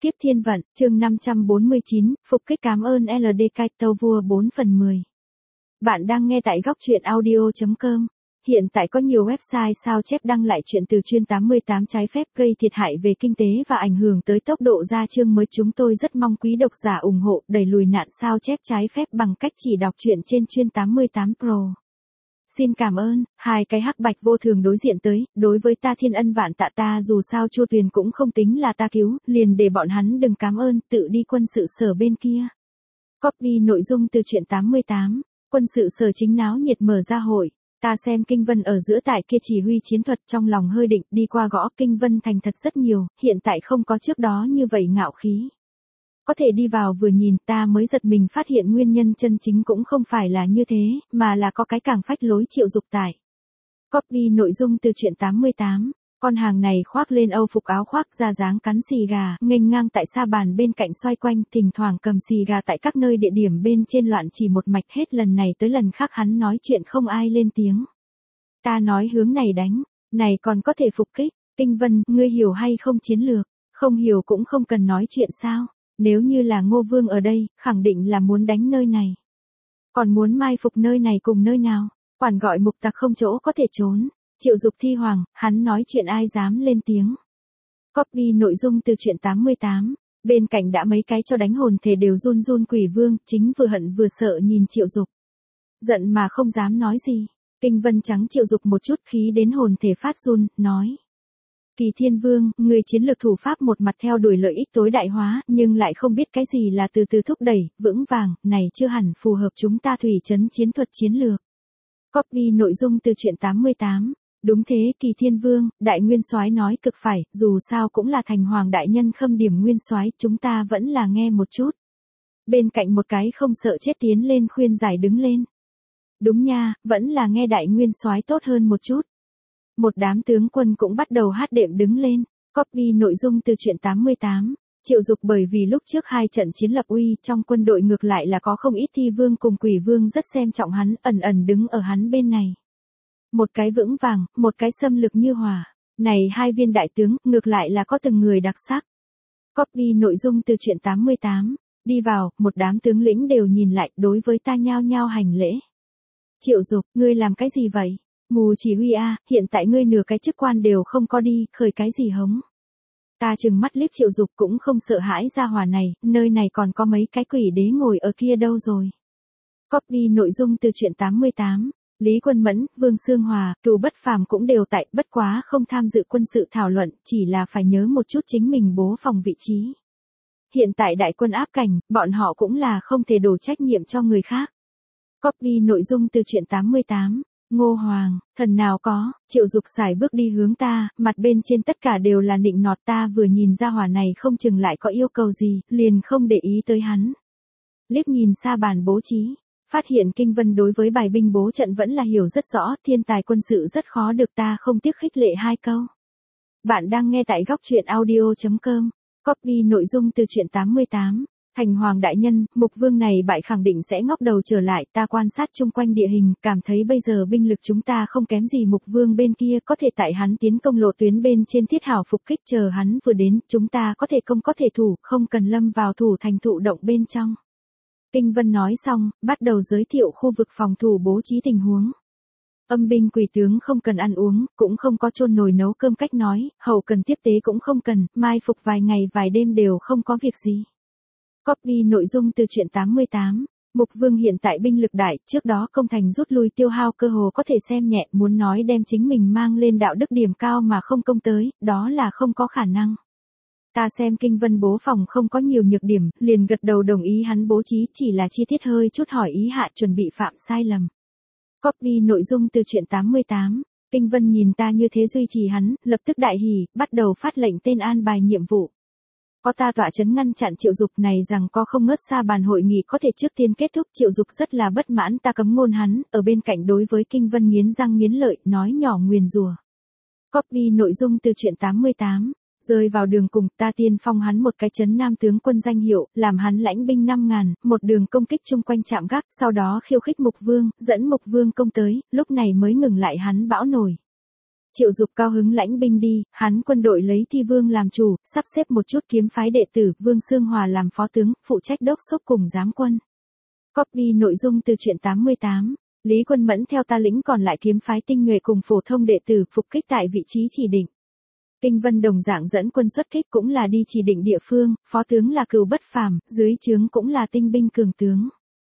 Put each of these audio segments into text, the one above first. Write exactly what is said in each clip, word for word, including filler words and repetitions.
Kiếp thiên vận, chương năm trăm bốn mươi chín, phục kích cảm ơn lờ đê ca Tâu Vua bốn phần mười. Bạn đang nghe tại góc truyện audio chấm com. Hiện tại có nhiều website sao chép đăng lại chuyện từ chuyên tám mươi tám trái phép gây thiệt hại về kinh tế và ảnh hưởng tới tốc độ ra chương mới. Chúng tôi rất mong quý độc giả ủng hộ đẩy lùi nạn sao chép trái phép bằng cách chỉ đọc truyện trên chuyên tám mươi tám Pro. Xin cảm ơn. Hai cái hắc bạch vô thường đối diện tới, đối với ta thiên ân vạn tạ, ta dù sao Chu Tuyền cũng không tính là ta cứu, liền để bọn hắn đừng cảm ơn, tự đi quân sự sở bên kia. Copy nội dung từ truyện tám mươi tám, quân sự sở chính náo nhiệt mở ra hội. Ta xem Kinh Vân ở giữa tại kia chỉ huy chiến thuật, trong lòng hơi định, đi qua gõ Kinh Vân thành thật rất nhiều, hiện tại không có trước đó như vậy ngạo khí. Có thể đi vào vừa nhìn, ta mới giật mình phát hiện nguyên nhân chân chính cũng không phải là như thế, mà là có cái càng phách lối Triệu Dục tại. Copy nội dung từ truyện tám mươi tám, con hàng này khoác lên âu phục áo khoác ra dáng cắn xì gà, nghênh ngang tại sa bàn bên cạnh xoay quanh, thỉnh thoảng cầm xì gà tại các nơi địa điểm bên trên loạn chỉ một mạch, hết lần này tới lần khác hắn nói chuyện không ai lên tiếng. Ta nói hướng này đánh, này còn có thể phục kích, Kinh Vân, ngươi hiểu hay không chiến lược, không hiểu cũng không cần nói chuyện sao. Nếu như là Ngô Vương ở đây, khẳng định là muốn đánh nơi này. Còn muốn mai phục nơi này cùng nơi nào, quản gọi mục tặc không chỗ có thể trốn. Triệu Dục thi hoàng, hắn nói chuyện ai dám lên tiếng. Copy nội dung từ truyện tám mươi tám, bên cạnh đã mấy cái cho đánh hồn thể đều run run. Quỷ Vương, chính vừa hận vừa sợ nhìn Triệu Dục. Giận mà không dám nói gì. Kinh Vân trắng Triệu Dục một chút, khí đến hồn thể phát run, nói. Kỳ Thiên Vương, người chiến lược thủ pháp một mặt theo đuổi lợi ích tối đại hóa, nhưng lại không biết cái gì là từ từ thúc đẩy, vững vàng, này chưa hẳn phù hợp chúng ta thủy trấn chiến thuật chiến lược. Copy nội dung từ truyện tám mươi tám. Đúng thế, Kỳ Thiên Vương, đại nguyên soái nói cực phải, dù sao cũng là thành hoàng đại nhân khâm điểm nguyên soái, chúng ta vẫn là nghe một chút. Bên cạnh một cái không sợ chết tiến lên khuyên giải đứng lên. Đúng nha, vẫn là nghe đại nguyên soái tốt hơn một chút. Một đám tướng quân cũng bắt đầu hát đệm đứng lên. Copy nội dung từ truyện tám mươi tám. Triệu Dục bởi vì lúc trước hai trận chiến lập uy, trong quân đội ngược lại là có không ít thi vương cùng quỷ vương rất xem trọng hắn, ẩn ẩn đứng ở hắn bên này. Một cái vững vàng, một cái xâm lược như hỏa. Này hai viên đại tướng, ngược lại là có từng người đặc sắc. Copy nội dung từ truyện tám mươi tám. Đi vào, một đám tướng lĩnh đều nhìn lại, đối với ta nhao nhao hành lễ. Triệu Dục, ngươi làm cái gì vậy? Mù chỉ huy a, hiện tại ngươi nửa cái chức quan đều không có đi, khởi cái gì hống. Ta trừng mắt liếc Triệu Dục cũng không sợ hãi ra hỏa này, nơi này còn có mấy cái quỷ đế ngồi ở kia đâu rồi. Copy nội dung từ truyện tám mươi tám, Lý Quân Mẫn, Vương Xương Hòa, Cửu Bất Phàm cũng đều tại, bất quá không tham dự quân sự thảo luận, chỉ là phải nhớ một chút chính mình bố phòng vị trí. Hiện tại đại quân áp cảnh, bọn họ cũng là không thể đổ trách nhiệm cho người khác. Copy nội dung từ truyện tám mươi tám. Ngô Hoàng, thần nào có, Triệu Dục xài bước đi hướng ta, mặt bên trên tất cả đều là nịnh nọt, ta vừa nhìn ra hỏa này không chừng lại có yêu cầu gì, liền không để ý tới hắn. Liếc nhìn xa bàn bố trí, phát hiện Kinh Vân đối với bài binh bố trận vẫn là hiểu rất rõ, thiên tài quân sự rất khó được, ta không tiếc khích lệ hai câu. Bạn đang nghe tại góc truyện audio chấm com, copy nội dung từ truyện tám mươi tám. Thành hoàng đại nhân, Mục Vương này bại khẳng định sẽ ngóc đầu trở lại, ta quan sát chung quanh địa hình, cảm thấy bây giờ binh lực chúng ta không kém gì Mục Vương bên kia, có thể tại hắn tiến công lộ tuyến bên trên thiết hảo phục kích, chờ hắn vừa đến, chúng ta có thể công có thể thủ, không cần lâm vào thủ thành thụ động bên trong. Kinh Vân nói xong, bắt đầu giới thiệu khu vực phòng thủ bố trí tình huống. Âm binh quỷ tướng không cần ăn uống, cũng không có chôn nồi nấu cơm cách nói, hậu cần tiếp tế cũng không cần, mai phục vài ngày vài đêm đều không có việc gì. Copy nội dung từ truyện tám mươi tám. Mục Vương hiện tại binh lực đại, trước đó công thành rút lui tiêu hao cơ hồ có thể xem nhẹ, muốn nói đem chính mình mang lên đạo đức điểm cao mà không công tới, đó là không có khả năng. Ta xem Kinh Vân bố phòng không có nhiều nhược điểm, liền gật đầu đồng ý hắn bố trí, chỉ là chi tiết hơi chút hỏi ý hạ chuẩn bị phạm sai lầm. Copy nội dung từ truyện tám mươi tám. Kinh Vân nhìn ta như thế duy trì hắn, lập tức đại hỉ, bắt đầu phát lệnh tên an bài nhiệm vụ. Có ta tọa chấn ngăn chặn Triệu Dục này rằng có không ngớt xa bàn hội nghị có thể trước tiên kết thúc. Triệu Dục rất là bất mãn, ta cấm ngôn hắn, ở bên cạnh đối với Kinh Vân nghiến răng nghiến lợi, nói nhỏ nguyền rủa. Copy nội dung từ truyện tám mươi tám. Rơi vào đường cùng, ta tiên phong hắn một cái chấn nam tướng quân danh hiệu, làm hắn lãnh binh năm ngàn, một đường công kích chung quanh trạm gác, sau đó khiêu khích Mục Vương, dẫn Mục Vương công tới, lúc này mới ngừng lại hắn bão nổi. Triệu Dục cao hứng lãnh binh đi, hắn quân đội lấy Thi Vương làm chủ, sắp xếp một chút kiếm phái đệ tử, Vương Xương Hòa làm phó tướng, phụ trách đốc xúc cùng giám quân. Copy nội dung từ truyện tám mươi tám. Lý Quân Mẫn theo ta lĩnh còn lại kiếm phái tinh nhuệ cùng phổ thông đệ tử phục kích tại vị trí chỉ định. Kinh Vân đồng dạng dẫn quân xuất kích cũng là đi chỉ định địa phương, phó tướng là Cừu Bất Phàm, dưới trướng cũng là tinh binh cường tướng.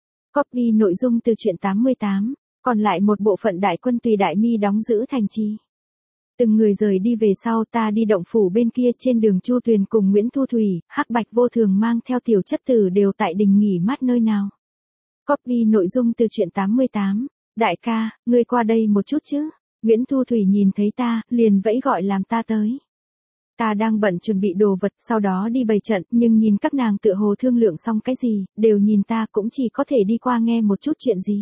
Copy nội dung từ truyện tám mươi tám, còn lại một bộ phận đại quân tùy Đại Mi đóng giữ thành trì. Từng người rời đi về sau, ta đi động phủ bên kia, trên đường Chu Tuyền cùng Nguyễn Thu Thủy, Hắc Bạch Vô Thường mang theo tiểu chất tử đều tại đình nghỉ mát nơi nào. Copy nội dung từ truyện tám mươi tám, đại ca, ngươi qua đây một chút chứ. Nguyễn Thu Thủy nhìn thấy ta, liền vẫy gọi làm ta tới. Ta đang bận chuẩn bị đồ vật, sau đó đi bày trận, nhưng nhìn các nàng tựa hồ thương lượng xong cái gì, đều nhìn ta, cũng chỉ có thể đi qua nghe một chút chuyện gì.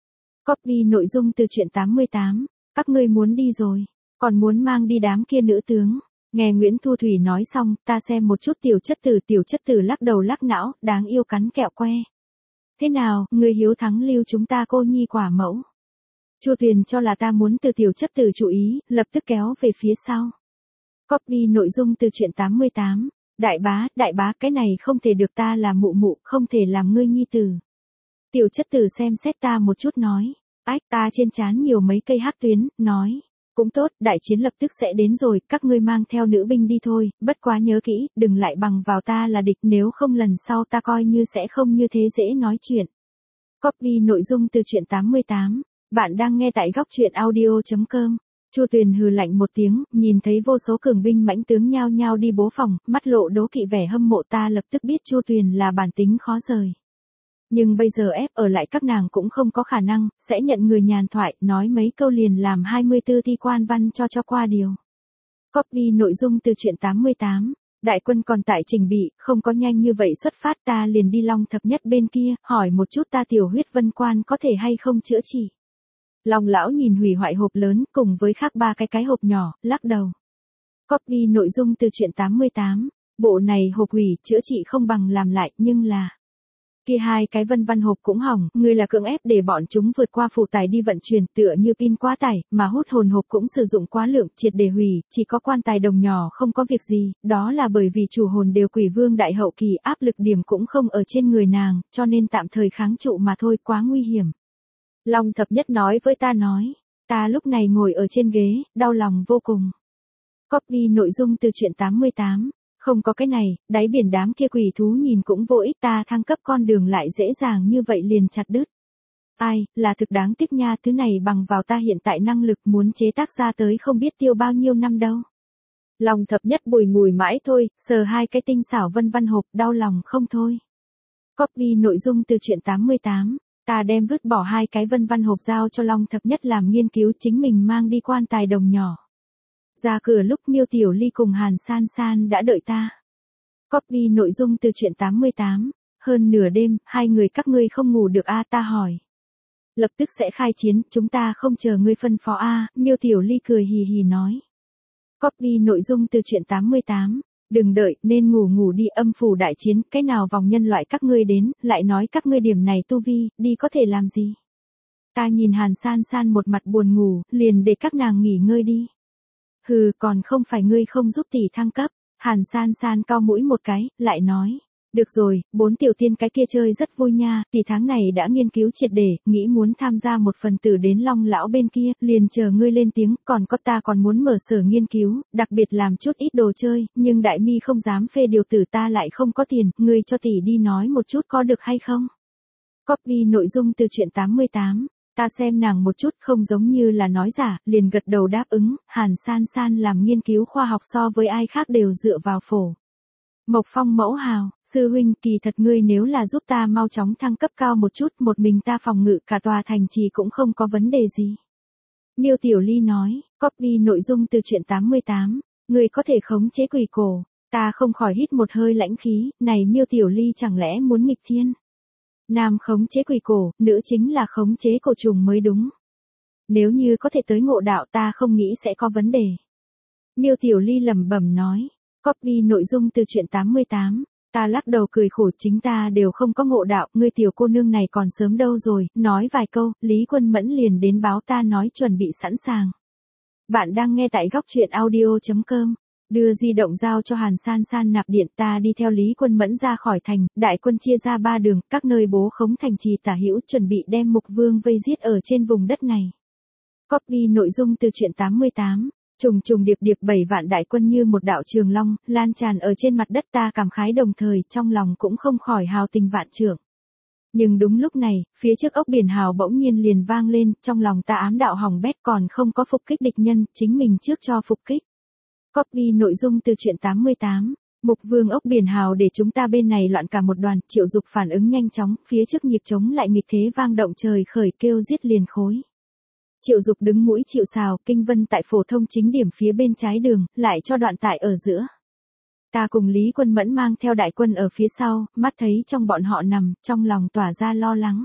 Copy nội dung từ truyện tám mươi tám, các ngươi muốn đi rồi, còn muốn mang đi đám kia nữ tướng. Nghe Nguyễn Thu Thủy nói xong, ta xem một chút tiểu chất tử, tiểu chất tử lắc đầu lắc não, đáng yêu cắn kẹo que. Thế nào, người hiếu thắng lưu chúng ta cô nhi quả mẫu. Chu Tuyền cho là ta muốn từ tiểu chất tử chú ý, lập tức kéo về phía sau. Copy nội dung từ truyện tám mươi tám, đại bá, đại bá, cái này không thể được, ta là mụ mụ, không thể làm ngươi nhi tử. Tiểu chất tử xem xét ta một chút nói, ách, ta trên trán nhiều mấy cây hắc tuyến, nói, cũng tốt, đại chiến lập tức sẽ đến rồi, các ngươi mang theo nữ binh đi thôi, bất quá nhớ kỹ, đừng lại bằng vào ta là địch, nếu không lần sau ta coi như sẽ không như thế dễ nói chuyện. Copy nội dung từ truyện tám mươi tám, bạn đang nghe tại góc truyện audio chấm com. Chu Tuyền hừ lạnh một tiếng, nhìn thấy vô số cường binh mãnh tướng nhao nhao đi bố phòng, mắt lộ đố kỵ vẻ hâm mộ, ta lập tức biết Chu Tuyền là bản tính khó rời. Nhưng bây giờ ép ở lại các nàng cũng không có khả năng, sẽ nhận người nhàn thoại, nói mấy câu liền làm hai mươi tư thi quan văn cho cho qua điều. Copy nội dung từ truyện tám mươi tám, đại quân còn tại trình bị, không có nhanh như vậy xuất phát, ta liền đi Long Thập Nhất bên kia, hỏi một chút ta tiểu huyết vân quan có thể hay không chữa trị. Long lão nhìn hủy hoại hộp lớn cùng với khác ba cái cái hộp nhỏ, lắc đầu. Copy nội dung từ truyện tám mươi tám, bộ này hộp hủy, chữa trị không bằng làm lại, nhưng là kia hai cái vân văn hộp cũng hỏng, người là cưỡng ép để bọn chúng vượt qua phụ tải đi vận chuyển, tựa như pin quá tải, mà hút hồn hộp cũng sử dụng quá lượng, triệt để hủy, chỉ có quan tài đồng nhỏ không có việc gì, đó là bởi vì chủ hồn đều quỷ vương đại hậu kỳ, áp lực điểm cũng không ở trên người nàng, cho nên tạm thời kháng trụ mà thôi, quá nguy hiểm. Long Thập Nhất nói với ta nói, ta lúc này ngồi ở trên ghế, đau lòng vô cùng. Copy nội dung từ truyện tám mươi tám, không có cái này, đáy biển đám kia quỷ thú nhìn cũng vô ích, ta thăng cấp con đường lại dễ dàng như vậy liền chặt đứt. Ai, là thực đáng tiếc nha, thứ này bằng vào ta hiện tại năng lực muốn chế tác ra tới không biết tiêu bao nhiêu năm đâu. Long Thập Nhất bùi ngùi mãi thôi, sờ hai cái tinh xảo vân văn hộp, đau lòng không thôi. Copy nội dung từ truyện tám mươi tám, ta đem vứt bỏ hai cái vân văn hộp giao cho Long Thập Nhất làm nghiên cứu, chính mình mang đi quan tài đồng nhỏ. Ra cửa lúc Miêu Tiểu Ly cùng Hàn San San đã đợi ta. Copy nội dung từ truyện tám mươi tám, hơn nửa đêm, hai người các ngươi không ngủ được a, ta hỏi. Lập tức sẽ khai chiến, chúng ta không chờ ngươi phân phó a, Miêu Tiểu Ly cười hì hì nói. Copy nội dung từ truyện tám mươi tám, đừng đợi, nên ngủ ngủ đi, âm phủ đại chiến, cái nào vòng nhân loại các ngươi đến, lại nói các ngươi điểm này tu vi, đi có thể làm gì. Ta nhìn Hàn San San một mặt buồn ngủ, liền để các nàng nghỉ ngơi đi. Hừ, còn không phải ngươi không giúp tỷ thăng cấp. Hàn San San cau mũi một cái, lại nói. Được rồi, bốn tiểu tiên cái kia chơi rất vui nha, tỷ tháng này đã nghiên cứu triệt để, nghĩ muốn tham gia một phần tử đến Long lão bên kia, liền chờ ngươi lên tiếng, còn có ta còn muốn mở sở nghiên cứu, đặc biệt làm chút ít đồ chơi, nhưng Đại Mi không dám phê điều tử, ta lại không có tiền, ngươi cho tỷ đi nói một chút có được hay không? Copy nội dung từ truyện tám mươi tám. Ta xem nàng một chút không giống như là nói giả, liền gật đầu đáp ứng, Hàn San San làm nghiên cứu khoa học so với ai khác đều dựa vào phổ. Mộc Phong mẫu hào, sư huynh, kỳ thật ngươi nếu là giúp ta mau chóng thăng cấp cao một chút, một mình ta phòng ngự cả tòa thành trì cũng không có vấn đề gì. Miêu Tiểu Ly nói, copy nội dung từ truyện tám mươi tám, ngươi có thể khống chế quỷ cổ, ta không khỏi hít một hơi lãnh khí, này Miêu Tiểu Ly chẳng lẽ muốn nghịch thiên. Nam khống chế quỷ cổ, nữ chính là khống chế cổ trùng mới đúng. Nếu như có thể tới ngộ đạo ta không nghĩ sẽ có vấn đề. Miêu Tiểu Ly lẩm bẩm nói. Copy nội dung từ truyện tám mươi tám. Ta lắc đầu cười khổ, chính ta đều không có ngộ đạo, ngươi tiểu cô nương này còn sớm đâu rồi, nói vài câu, Lý Quân Mẫn liền đến báo ta nói chuẩn bị sẵn sàng. Bạn đang nghe tại góc truyện audio.com. Đưa di động giao cho Hàn San San nạp điện, ta đi theo Lý Quân Mẫn ra khỏi thành, đại quân chia ra ba đường, các nơi bố khống thành trì tả hữu chuẩn bị đem Mục Vương vây giết ở trên vùng đất này. Copy nội dung từ truyện tám mươi tám. Trùng trùng điệp điệp bảy vạn đại quân như một đạo trường long, lan tràn ở trên mặt đất, ta cảm khái đồng thời, trong lòng cũng không khỏi hào tình vạn trượng. Nhưng đúng lúc này, phía trước ốc biển hào bỗng nhiên liền vang lên, trong lòng ta ám đạo hỏng bét, còn không có phục kích địch nhân, chính mình trước cho phục kích. Copy nội dung từ truyện tám mươi tám. Mục Vương ốc biển hào để chúng ta bên này loạn cả một đoàn, Triệu Dục phản ứng nhanh chóng, phía trước nhịp trống lại nghịch thế vang động, trời khởi kêu giết liền khối. Triệu Dục đứng mũi chịu sào, Kinh Vân tại phổ thông chính điểm phía bên trái đường, lại cho đoạn tại ở giữa. Ta cùng Lý Quân Mẫn mang theo đại quân ở phía sau, mắt thấy trong bọn họ nằm, trong lòng tỏa ra lo lắng.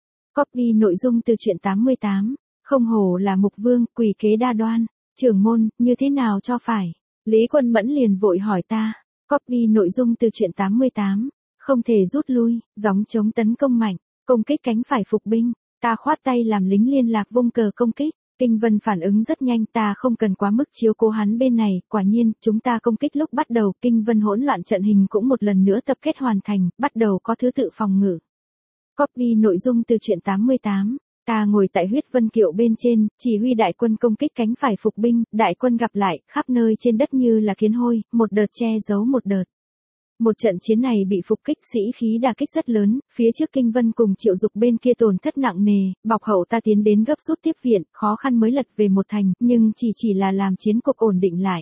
Copy nội dung từ truyện tám mươi tám. Không hổ là Mục Vương, quỷ kế đa đoan. Trưởng môn, như thế nào cho phải? Lý Quân Mẫn liền vội hỏi ta. Copy nội dung từ truyện tám mươi tám. Không thể rút lui, gióng chống tấn công mạnh, công kích cánh phải phục binh. Ta khoát tay làm lính liên lạc vung cờ công kích. Kinh Vân phản ứng rất nhanh, ta không cần quá mức chiếu cố hắn bên này, quả nhiên, chúng ta công kích lúc bắt đầu, Kinh Vân hỗn loạn trận hình cũng một lần nữa tập kết hoàn thành, bắt đầu có thứ tự phòng ngự. Copy nội dung từ truyện tám mươi tám. Ta ngồi tại huyết vân kiệu bên trên, chỉ huy đại quân công kích cánh phải phục binh, đại quân gặp lại, khắp nơi trên đất như là kiến hôi, một đợt che giấu một đợt. Một trận chiến này bị phục kích sĩ khí đả kích rất lớn, phía trước Kinh Vân cùng Triệu Dục bên kia tổn thất nặng nề, bọc hậu ta tiến đến gấp rút tiếp viện, khó khăn mới lật về một thành, nhưng chỉ chỉ là làm chiến cục ổn định lại.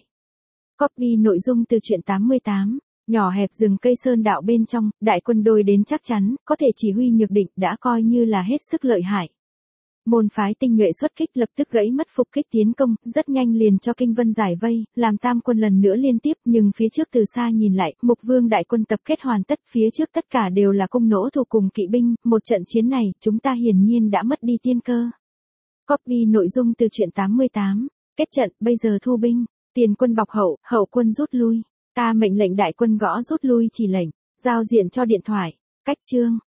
Copy nội dung từ truyện tám mươi tám. Nhỏ hẹp rừng cây sơn đạo bên trong, đại quân đôi đến chắc chắn, có thể chỉ huy nhược định, đã coi như là hết sức lợi hại. Môn phái tinh nhuệ xuất kích lập tức gãy mất phục kích tiến công, rất nhanh liền cho Kinh Vân giải vây, làm tam quân lần nữa liên tiếp, nhưng phía trước từ xa nhìn lại, Mục Vương đại quân tập kết hoàn tất, phía trước tất cả đều là cung nỗ thủ cùng kỵ binh, một trận chiến này, chúng ta hiển nhiên đã mất đi tiên cơ. Copy nội dung từ truyện tám mươi tám. Kết trận, bây giờ thu binh, tiền quân bọc hậu, hậu quân rút lui. Ta mệnh lệnh đại quân gõ rút lui chỉ lệnh, giao diện cho điện thoại, cách chương.